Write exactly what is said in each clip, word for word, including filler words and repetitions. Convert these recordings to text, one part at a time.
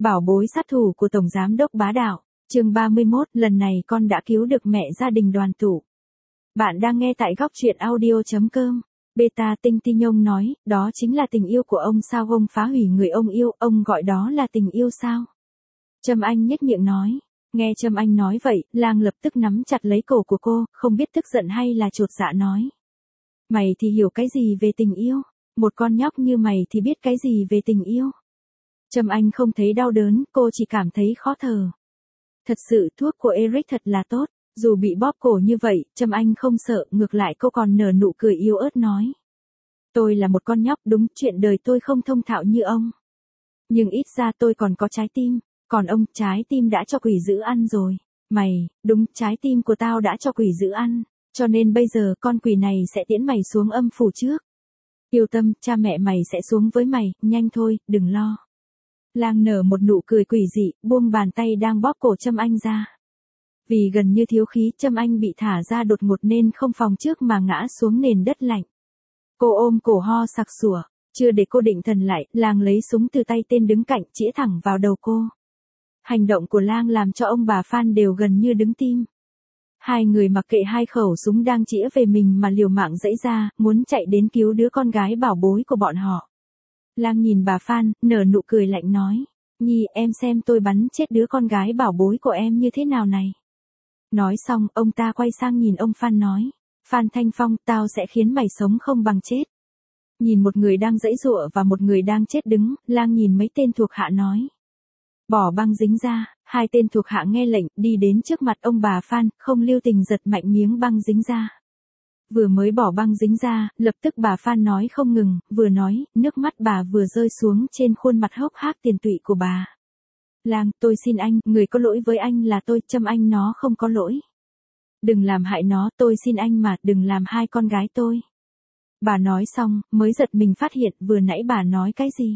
Bảo bối sát thủ của Tổng Giám đốc Bá Đạo, chương ba mươi mốt, lần này con đã cứu được mẹ gia đình Đoàn Tụ. Bạn đang nghe tại góc truyện audio chấm com. Beta Tinh Ti Nhông nói, đó chính là tình yêu của ông sao, ông phá hủy người ông yêu, ông gọi đó là tình yêu sao? Trâm Anh nhếch miệng nói. Nghe Trâm Anh nói vậy, Lang lập tức nắm chặt lấy cổ của cô, không biết tức giận hay là chột dạ nói. Mày thì hiểu cái gì về tình yêu? Một con nhóc như mày thì biết cái gì về tình yêu? Trâm Anh không thấy đau đớn, cô chỉ cảm thấy khó thở. Thật sự thuốc của Eric thật là tốt, dù bị bóp cổ như vậy, Trâm Anh không sợ, ngược lại cô còn nở nụ cười yếu ớt nói. Tôi là một con nhóc, đúng, chuyện đời tôi không thông thạo như ông. Nhưng ít ra tôi còn có trái tim, còn ông, trái tim đã cho quỷ dữ ăn rồi. Mày, đúng, trái tim của tao đã cho quỷ dữ ăn, cho nên bây giờ con quỷ này sẽ tiễn mày xuống âm phủ trước. Yêu Tâm, cha mẹ mày sẽ xuống với mày, nhanh thôi, đừng lo. Lang nở một nụ cười quỷ dị, buông bàn tay đang bóp cổ Trâm Anh ra. Vì gần như thiếu khí, Trâm Anh bị thả ra đột ngột nên không phòng trước mà ngã xuống nền đất lạnh. Cô ôm cổ ho sặc sủa, chưa để cô định thần lại, Lang lấy súng từ tay tên đứng cạnh chĩa thẳng vào đầu cô. Hành động của Lang làm cho ông bà Phan đều gần như đứng tim. Hai người mặc kệ hai khẩu súng đang chĩa về mình mà liều mạng giãy ra, muốn chạy đến cứu đứa con gái bảo bối của bọn họ. Lang nhìn bà Phan, nở nụ cười lạnh nói, Nhi, em xem tôi bắn chết đứa con gái bảo bối của em như thế nào này. Nói xong, ông ta quay sang nhìn ông Phan nói, Phan Thanh Phong, tao sẽ khiến mày sống không bằng chết. Nhìn một người đang giãy giụa và một người đang chết đứng, Lang nhìn mấy tên thuộc hạ nói. Bỏ băng dính ra, hai tên thuộc hạ nghe lệnh, đi đến trước mặt ông bà Phan, không lưu tình giật mạnh miếng băng dính ra. Vừa mới bỏ băng dính ra, lập tức bà Phan nói không ngừng, vừa nói, nước mắt bà vừa rơi xuống trên khuôn mặt hốc hác tiền tụy của bà. Lang, tôi xin anh, người có lỗi với anh là tôi, Trâm Anh nó không có lỗi. Đừng làm hại nó, tôi xin anh mà, đừng làm hai con gái tôi. Bà nói xong, mới giật mình phát hiện vừa nãy bà nói cái gì.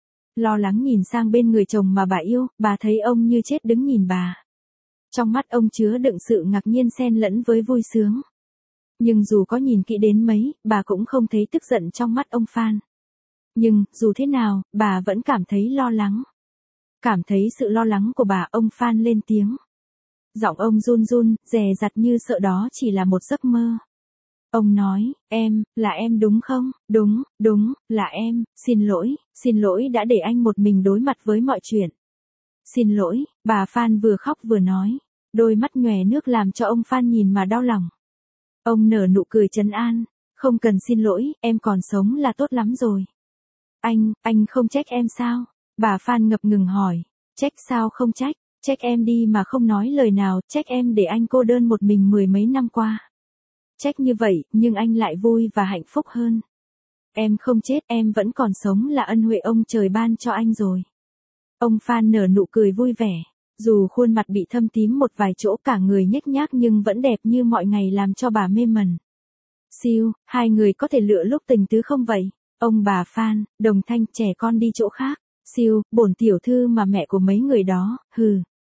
Lo lắng nhìn sang bên người chồng mà bà yêu, bà thấy ông như chết đứng nhìn bà. Trong mắt ông chứa đựng sự ngạc nhiên xen lẫn với vui sướng. Nhưng dù có nhìn kỹ đến mấy, bà cũng không thấy tức giận trong mắt ông Phan. Nhưng, dù thế nào, bà vẫn cảm thấy lo lắng. Cảm thấy sự lo lắng của bà, ông Phan lên tiếng. Giọng ông run run, dè dặt như sợ đó chỉ là một giấc mơ. Ông nói, em, là em đúng không? Đúng, đúng, là em, xin lỗi, xin lỗi đã để anh một mình đối mặt với mọi chuyện. Xin lỗi, bà Phan vừa khóc vừa nói. Đôi mắt nhòe nước làm cho ông Phan nhìn mà đau lòng. Ông nở nụ cười trấn an, không cần xin lỗi, em còn sống là tốt lắm rồi. Anh, anh không trách em sao? Bà Phan ngập ngừng hỏi, trách sao không trách, trách em đi mà không nói lời nào, trách em để anh cô đơn một mình mười mấy năm qua. Trách như vậy, nhưng anh lại vui và hạnh phúc hơn. Em không chết, em vẫn còn sống là ân huệ ông trời ban cho anh rồi. Ông Phan nở nụ cười vui vẻ. Dù khuôn mặt bị thâm tím một vài chỗ, cả người nhếch nhác nhưng vẫn đẹp như mọi ngày làm cho bà mê mẩn. Siêu, hai người có thể lựa lúc tình tứ không vậy? Ông bà Phan, Đồng Thanh, trẻ con đi chỗ khác. Siêu, bổn tiểu thư mà mẹ của mấy người đó, hừ.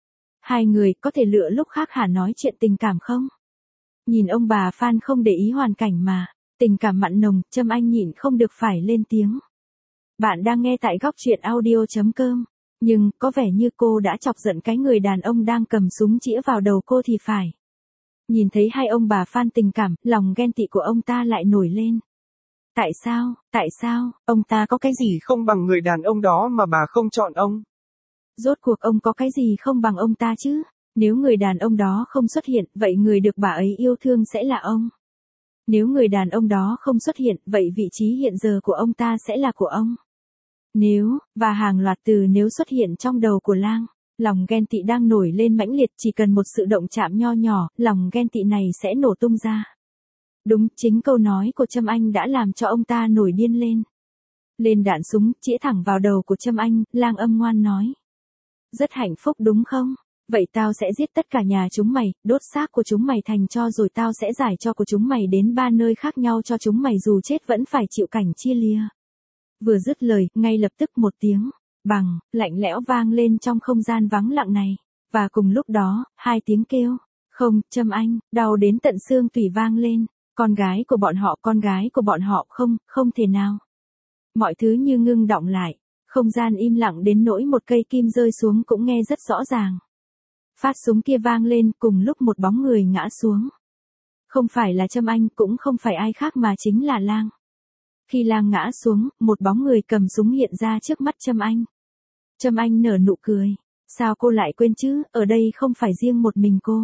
Hai người có thể lựa lúc khác hả, nói chuyện tình cảm không? Nhìn ông bà Phan không để ý hoàn cảnh mà, tình cảm mặn nồng, Trâm Anh nhịn không được phải lên tiếng. Bạn đang nghe tại góc truyện audio chấm com. Nhưng, có vẻ như cô đã chọc giận cái người đàn ông đang cầm súng chĩa vào đầu cô thì phải. Nhìn thấy hai ông bà Phan tình cảm, lòng ghen tị của ông ta lại nổi lên. Tại sao, tại sao, ông ta có cái gì không bằng người đàn ông đó mà bà không chọn ông? Rốt cuộc ông có cái gì không bằng ông ta chứ? Nếu người đàn ông đó không xuất hiện, vậy người được bà ấy yêu thương sẽ là ông. Nếu người đàn ông đó không xuất hiện, vậy vị trí hiện giờ của ông ta sẽ là của ông. Nếu, và hàng loạt từ nếu xuất hiện trong đầu của Lang, lòng ghen tị đang nổi lên mãnh liệt, chỉ cần một sự động chạm nho nhỏ, lòng ghen tị này sẽ nổ tung ra. Đúng, chính câu nói của Trâm Anh đã làm cho ông ta nổi điên lên. Lên đạn súng, chĩa thẳng vào đầu của Trâm Anh, Lang âm ngoan nói. Rất hạnh phúc đúng không? Vậy tao sẽ giết tất cả nhà chúng mày, đốt xác của chúng mày thành tro rồi tao sẽ giải cho của chúng mày đến ba nơi khác nhau cho chúng mày dù chết vẫn phải chịu cảnh chia lìa. Vừa dứt lời, ngay lập tức một tiếng, bằng, lạnh lẽo vang lên trong không gian vắng lặng này. Và cùng lúc đó, hai tiếng kêu, không, Trâm Anh, đau đến tận xương tủy vang lên. Con gái của bọn họ, con gái của bọn họ, không, không thể nào. Mọi thứ như ngưng đọng lại. Không gian im lặng đến nỗi một cây kim rơi xuống cũng nghe rất rõ ràng. Phát súng kia vang lên cùng lúc một bóng người ngã xuống. Không phải là Trâm Anh, cũng không phải ai khác mà chính là Lang. Khi Lang ngã xuống, một bóng người cầm súng hiện ra trước mắt Trâm Anh. Trâm Anh nở nụ cười. Sao cô lại quên chứ, ở đây không phải riêng một mình cô.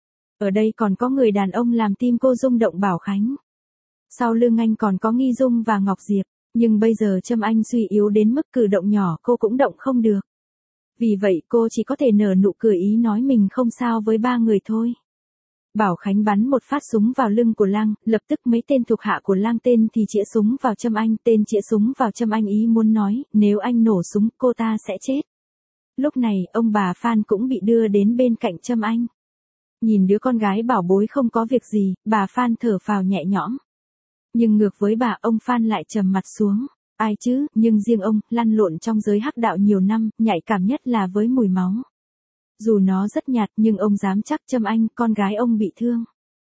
Ở đây còn có người đàn ông làm tim cô rung động. Bảo Khánh. Sau lưng anh còn có Nghi Dung và Ngọc Diệp, nhưng bây giờ Trâm Anh suy yếu đến mức cử động nhỏ cô cũng động không được. Vì vậy cô chỉ có thể nở nụ cười ý nói mình không sao với ba người thôi. Bảo Khánh bắn một phát súng vào lưng của Lang, lập tức mấy tên thuộc hạ của Lang tên thì chĩa súng vào Trâm Anh, tên chĩa súng vào Trâm Anh ý muốn nói, nếu anh nổ súng cô ta sẽ chết. Lúc này, ông bà Phan cũng bị đưa đến bên cạnh Trâm Anh. Nhìn đứa con gái bảo bối không có việc gì, bà Phan thở phào nhẹ nhõm. Nhưng ngược với bà, ông Phan lại trầm mặt xuống. Ai chứ, nhưng riêng ông, lăn lộn trong giới hắc đạo nhiều năm, nhạy cảm nhất là với mùi máu. Dù nó rất nhạt nhưng ông dám chắc Trâm Anh, con gái ông bị thương.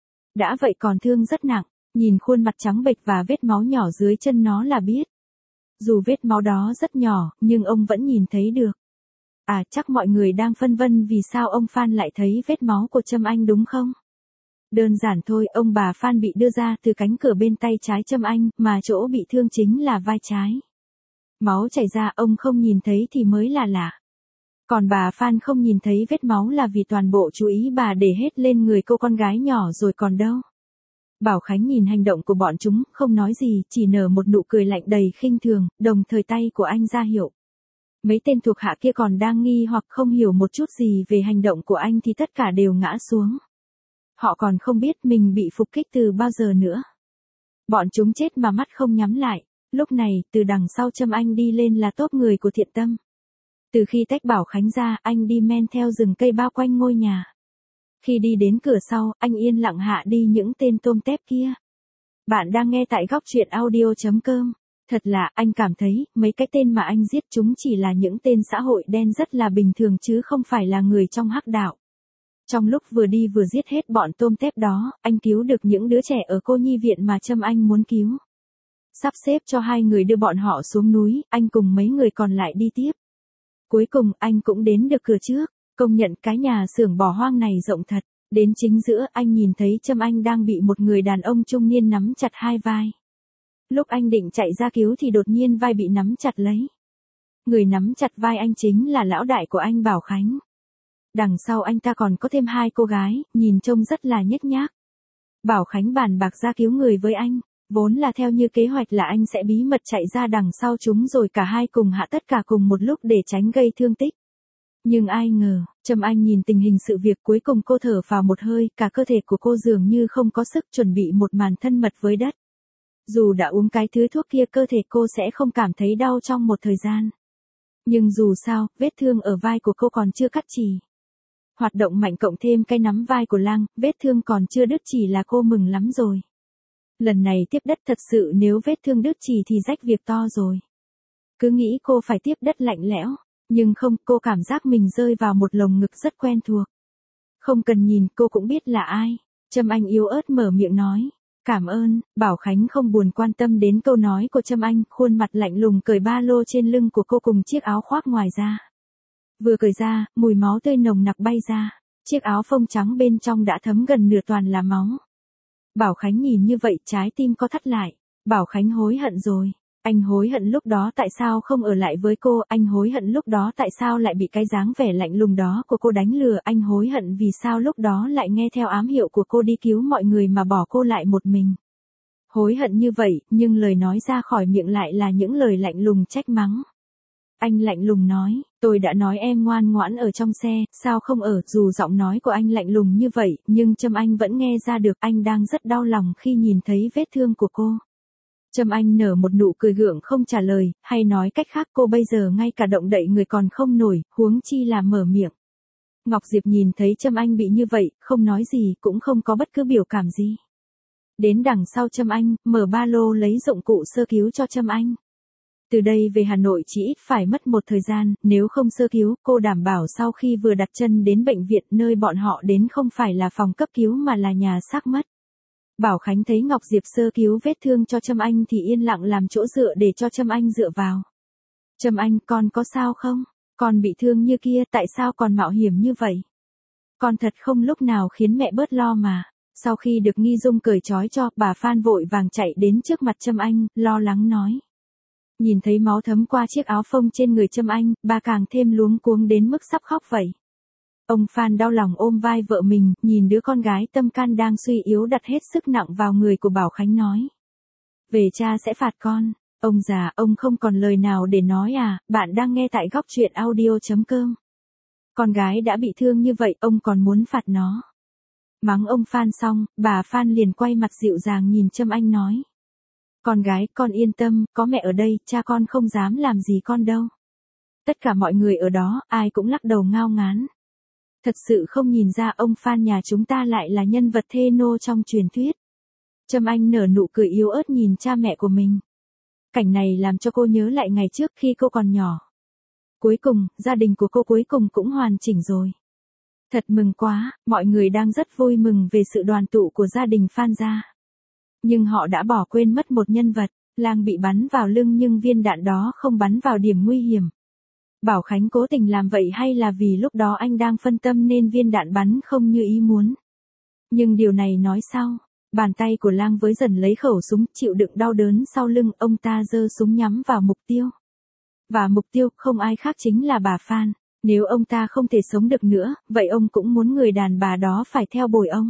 Đã vậy còn thương rất nặng, nhìn khuôn mặt trắng bệch và vết máu nhỏ dưới chân nó là biết. Dù vết máu đó rất nhỏ, nhưng ông vẫn nhìn thấy được. À, chắc mọi người đang phân vân vì sao ông Phan lại thấy vết máu của Trâm Anh đúng không? Đơn giản thôi, ông bà Phan bị đưa ra từ cánh cửa bên tay trái Trâm Anh, mà chỗ bị thương chính là vai trái. Máu chảy ra ông không nhìn thấy thì mới là lạ. Còn bà Phan không nhìn thấy vết máu là vì toàn bộ chú ý bà để hết lên người cô con gái nhỏ rồi còn đâu. Bảo Khánh nhìn hành động của bọn chúng, không nói gì, chỉ nở một nụ cười lạnh đầy khinh thường, đồng thời tay của anh ra hiệu. Mấy tên thuộc hạ kia còn đang nghi hoặc không hiểu một chút gì về hành động của anh thì tất cả đều ngã xuống. Họ còn không biết mình bị phục kích từ bao giờ nữa. Bọn chúng chết mà mắt không nhắm lại. Lúc này, từ đằng sau Trâm Anh đi lên là tốp người của Thiện Tâm. Từ khi tách Bảo Khánh ra, anh đi men theo rừng cây bao quanh ngôi nhà. Khi đi đến cửa sau, anh yên lặng hạ đi những tên tôm tép kia. Bạn đang nghe tại góc truyện audio chấm com. Thật lạ, anh cảm thấy, mấy cái tên mà anh giết chúng chỉ là những tên xã hội đen rất là bình thường chứ không phải là người trong hắc đạo. Trong lúc vừa đi vừa giết hết bọn tôm tép đó, anh cứu được những đứa trẻ ở cô nhi viện mà Trâm Anh muốn cứu. Sắp xếp cho hai người đưa bọn họ xuống núi, anh cùng mấy người còn lại đi tiếp. Cuối cùng anh cũng đến được cửa trước, công nhận cái nhà xưởng bỏ hoang này rộng thật. Đến chính giữa anh nhìn thấy Trâm Anh đang bị một người đàn ông trung niên nắm chặt hai vai. Lúc anh định chạy ra cứu thì đột nhiên vai bị nắm chặt lấy. Người nắm chặt vai anh chính là lão đại của anh Bảo Khánh. Đằng sau anh ta còn có thêm hai cô gái, nhìn trông rất là nhếch nhác. Bảo Khánh bàn bạc ra cứu người với anh, vốn là theo như kế hoạch là anh sẽ bí mật chạy ra đằng sau chúng rồi cả hai cùng hạ tất cả cùng một lúc để tránh gây thương tích. Nhưng ai ngờ, Trâm Anh nhìn tình hình sự việc cuối cùng cô thở phào một hơi, cả cơ thể của cô dường như không có sức chuẩn bị một màn thân mật với đất. Dù đã uống cái thứ thuốc kia cơ thể cô sẽ không cảm thấy đau trong một thời gian. Nhưng dù sao, vết thương ở vai của cô còn chưa cắt chì. Hoạt động mạnh cộng thêm cái nắm vai của Lang, vết thương còn chưa đứt chỉ là cô mừng lắm rồi. Lần này tiếp đất thật sự nếu vết thương đứt chỉ thì rách việc to rồi. Cứ nghĩ cô phải tiếp đất lạnh lẽo, nhưng không, cô cảm giác mình rơi vào một lồng ngực rất quen thuộc. Không cần nhìn cô cũng biết là ai. Trâm Anh yếu ớt mở miệng nói. Cảm ơn. Bảo Khánh không buồn quan tâm đến câu nói của Trâm Anh, khuôn mặt lạnh lùng cởi ba lô trên lưng của cô cùng chiếc áo khoác ngoài ra. Vừa cởi ra, mùi máu tươi nồng nặc bay ra, chiếc áo phông trắng bên trong đã thấm gần nửa toàn là máu. Bảo Khánh nhìn như vậy trái tim co thắt lại. Bảo Khánh hối hận rồi. Anh hối hận lúc đó tại sao không ở lại với cô, anh hối hận lúc đó tại sao lại bị cái dáng vẻ lạnh lùng đó của cô đánh lừa, anh hối hận vì sao lúc đó lại nghe theo ám hiệu của cô đi cứu mọi người mà bỏ cô lại một mình. Hối hận như vậy, nhưng lời nói ra khỏi miệng lại là những lời lạnh lùng trách mắng. Anh lạnh lùng nói, tôi đã nói em ngoan ngoãn ở trong xe, sao không ở, dù giọng nói của anh lạnh lùng như vậy, nhưng Trâm Anh vẫn nghe ra được anh đang rất đau lòng khi nhìn thấy vết thương của cô. Trâm Anh nở một nụ cười gượng không trả lời, hay nói cách khác cô bây giờ ngay cả động đậy người còn không nổi, huống chi là mở miệng. Ngọc Diệp nhìn thấy Trâm Anh bị như vậy, không nói gì, cũng không có bất cứ biểu cảm gì. Đến đằng sau Trâm Anh, mở ba lô lấy dụng cụ sơ cứu cho Trâm Anh. Từ đây về Hà Nội chỉ ít phải mất một thời gian, nếu không sơ cứu, cô đảm bảo sau khi vừa đặt chân đến bệnh viện nơi bọn họ đến không phải là phòng cấp cứu mà là nhà xác mất. Bảo Khánh thấy Ngọc Diệp sơ cứu vết thương cho Trâm Anh thì yên lặng làm chỗ dựa để cho Trâm Anh dựa vào. Trâm Anh, con có sao không? Con bị thương như kia, tại sao còn mạo hiểm như vậy? Con thật không lúc nào khiến mẹ bớt lo mà. Sau khi được Nghi Dung cởi trói cho, bà Phan vội vàng chạy đến trước mặt Trâm Anh, lo lắng nói. Nhìn thấy máu thấm qua chiếc áo phông trên người Trâm Anh, bà càng thêm luống cuống đến mức sắp khóc vậy. Ông Phan đau lòng ôm vai vợ mình, nhìn đứa con gái tâm can đang suy yếu đặt hết sức nặng vào người của Bảo Khánh nói. Về cha sẽ phạt con. Ông già, ông không còn lời nào để nói à, bạn đang nghe tại góc truyện audio chấm com. Con gái đã bị thương như vậy, ông còn muốn phạt nó. Mắng ông Phan xong, bà Phan liền quay mặt dịu dàng nhìn Trâm Anh nói. Con gái, con yên tâm, có mẹ ở đây, cha con không dám làm gì con đâu. Tất cả mọi người ở đó, ai cũng lắc đầu ngao ngán. Thật sự không nhìn ra ông Phan nhà chúng ta lại là nhân vật thê nô trong truyền thuyết. Trâm Anh nở nụ cười yếu ớt nhìn cha mẹ của mình. Cảnh này làm cho cô nhớ lại ngày trước khi cô còn nhỏ. Cuối cùng, gia đình của cô cuối cùng cũng hoàn chỉnh rồi. Thật mừng quá, mọi người đang rất vui mừng về sự đoàn tụ của gia đình Phan gia. Nhưng họ đã bỏ quên mất một nhân vật, Lang bị bắn vào lưng nhưng viên đạn đó không bắn vào điểm nguy hiểm. Bảo Khánh cố tình làm vậy hay là vì lúc đó anh đang phân tâm nên viên đạn bắn không như ý muốn. Nhưng điều này nói sau, bàn tay của Lang với dần lấy khẩu súng chịu đựng đau đớn sau lưng, ông ta giơ súng nhắm vào mục tiêu. Và mục tiêu không ai khác chính là bà Phan. Nếu ông ta không thể sống được nữa, vậy ông cũng muốn người đàn bà đó phải theo bồi ông.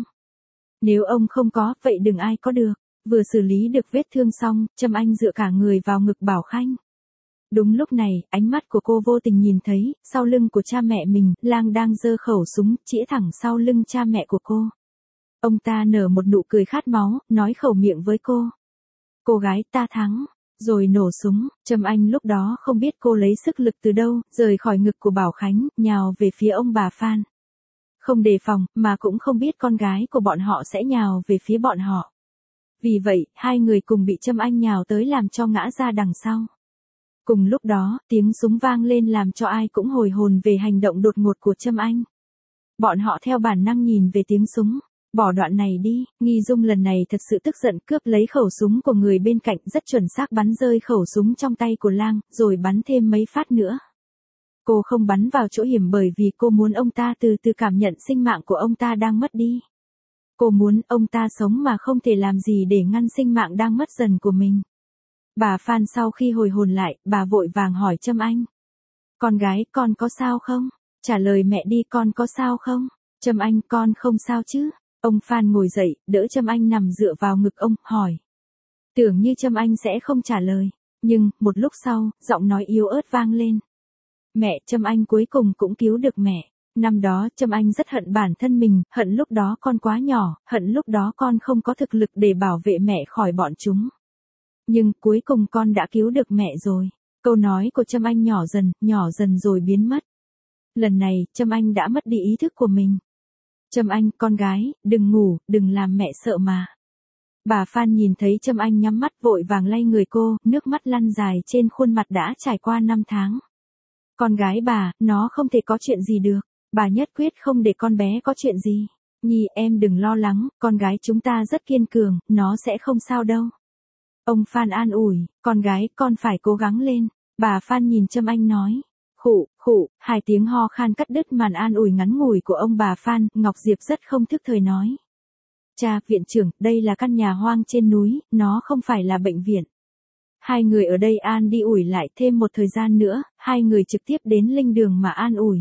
Nếu ông không có, vậy đừng ai có được. Vừa xử lý được vết thương xong, Trâm Anh dựa cả người vào ngực Bảo Khanh. Đúng lúc này, ánh mắt của cô vô tình nhìn thấy, sau lưng của cha mẹ mình, Lang đang giơ khẩu súng, chĩa thẳng sau lưng cha mẹ của cô. Ông ta nở một nụ cười khát máu, nói khẩu miệng với cô. Cô gái, ta thắng. Rồi nổ súng, Trâm Anh lúc đó không biết cô lấy sức lực từ đâu, rời khỏi ngực của Bảo Khánh, nhào về phía ông bà Phan. Không đề phòng, mà cũng không biết con gái của bọn họ sẽ nhào về phía bọn họ. Vì vậy, hai người cùng bị Trâm Anh nhào tới làm cho ngã ra đằng sau. Cùng lúc đó, tiếng súng vang lên làm cho ai cũng hồi hồn về hành động đột ngột của Trâm Anh. Bọn họ theo bản năng nhìn về tiếng súng. Bỏ đoạn này đi, Nghi Dung lần này thật sự tức giận cướp lấy khẩu súng của người bên cạnh, rất chuẩn xác bắn rơi khẩu súng trong tay của Lang, rồi bắn thêm mấy phát nữa. Cô không bắn vào chỗ hiểm bởi vì cô muốn ông ta từ từ cảm nhận sinh mạng của ông ta đang mất đi. Cô muốn ông ta sống mà không thể làm gì để ngăn sinh mạng đang mất dần của mình. Bà Phan sau khi hồi hồn lại, bà vội vàng hỏi Trâm Anh. Con gái, con có sao không? Trả lời mẹ đi, con có sao không? Trâm Anh, con không sao chứ? Ông Phan ngồi dậy, đỡ Trâm Anh nằm dựa vào ngực ông, hỏi. Tưởng như Trâm Anh sẽ không trả lời, nhưng, một lúc sau, giọng nói yếu ớt vang lên. Mẹ, Trâm Anh cuối cùng cũng cứu được mẹ. Năm đó, Trâm Anh rất hận bản thân mình, hận lúc đó con quá nhỏ, hận lúc đó con không có thực lực để bảo vệ mẹ khỏi bọn chúng. Nhưng, cuối cùng con đã cứu được mẹ rồi. Câu nói của Trâm Anh nhỏ dần, nhỏ dần rồi biến mất. Lần này, Trâm Anh đã mất đi ý thức của mình. Trâm Anh, con gái, đừng ngủ, đừng làm mẹ sợ mà. Bà Phan nhìn thấy Trâm Anh nhắm mắt vội vàng lay người cô, nước mắt lăn dài trên khuôn mặt đã trải qua năm tháng. Con gái bà, nó không thể có chuyện gì được. Bà nhất quyết không để con bé có chuyện gì. Nhi, em đừng lo lắng, con gái chúng ta rất kiên cường, nó sẽ không sao đâu. Ông Phan an ủi, con gái, con phải cố gắng lên. Bà Phan nhìn Trâm Anh nói. Khụ, khụ, hai tiếng ho khan cắt đứt màn an ủi ngắn ngủi của ông bà Phan, Ngọc Diệp rất không thức thời nói. Cha, viện trưởng, đây là căn nhà hoang trên núi, nó không phải là bệnh viện. Hai người ở đây an đi ủi lại thêm một thời gian nữa, hai người trực tiếp đến linh đường mà an ủi.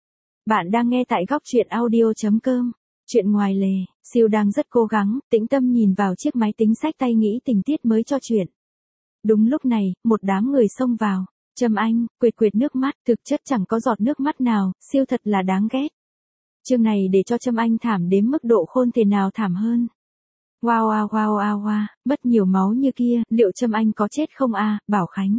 Bạn đang nghe tại góc truyện audio chấm com. Chuyện ngoài lề, Siêu đang rất cố gắng, tĩnh tâm nhìn vào chiếc máy tính xách tay nghĩ tình tiết mới cho chuyện. Đúng lúc này, một đám người xông vào. Trâm Anh, quệt quệt nước mắt, thực chất chẳng có giọt nước mắt nào, Siêu thật là đáng ghét. Chương này để cho Trâm Anh thảm đến mức độ khôn thể nào thảm hơn. Wow wow wow wow wow, mất nhiều máu như kia, liệu Trâm Anh có chết không a? À, Bảo Khánh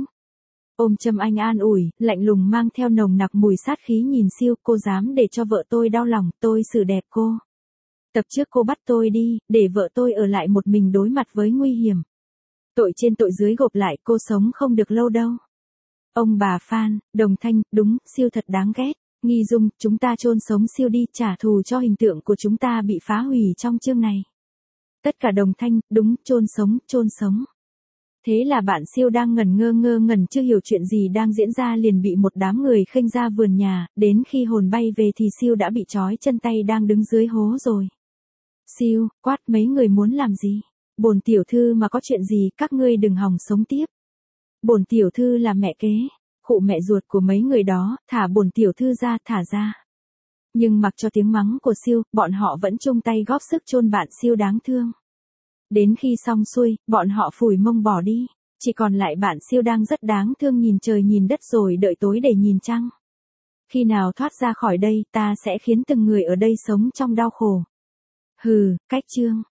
ôm Trâm Anh an ủi, lạnh lùng mang theo nồng nặc mùi sát khí nhìn Siêu, cô dám để cho vợ tôi đau lòng, tôi xử đẹp cô. Tập trước cô bắt tôi đi, để vợ tôi ở lại một mình đối mặt với nguy hiểm. Tội trên tội dưới gộp lại, cô sống không được lâu đâu. Ông bà Phan, Đồng Thanh, đúng, Siêu thật đáng ghét. Nghi Dung, chúng ta chôn sống Siêu đi, trả thù cho hình tượng của chúng ta bị phá hủy trong chương này. Tất cả Đồng Thanh, đúng, chôn sống, chôn sống. Thế là bạn Siêu đang ngẩn ngơ ngơ ngẩn chưa hiểu chuyện gì đang diễn ra liền bị một đám người khênh ra vườn nhà, đến khi hồn bay về thì Siêu đã bị trói chân tay đang đứng dưới hố rồi. Siêu, quát mấy người muốn làm gì? Bổn tiểu thư mà có chuyện gì các ngươi đừng hòng sống tiếp. Bổn tiểu thư là mẹ kế, khụ mẹ ruột của mấy người đó, thả bổn tiểu thư ra, thả ra. Nhưng mặc cho tiếng mắng của Siêu, bọn họ vẫn chung tay góp sức chôn bạn Siêu đáng thương. Đến khi xong xuôi, bọn họ phủi mông bỏ đi, chỉ còn lại bạn Siêu đang rất đáng thương nhìn trời nhìn đất rồi đợi tối để nhìn trăng. Khi nào thoát ra khỏi đây, ta sẽ khiến từng người ở đây sống trong đau khổ. Hừ, cách chương.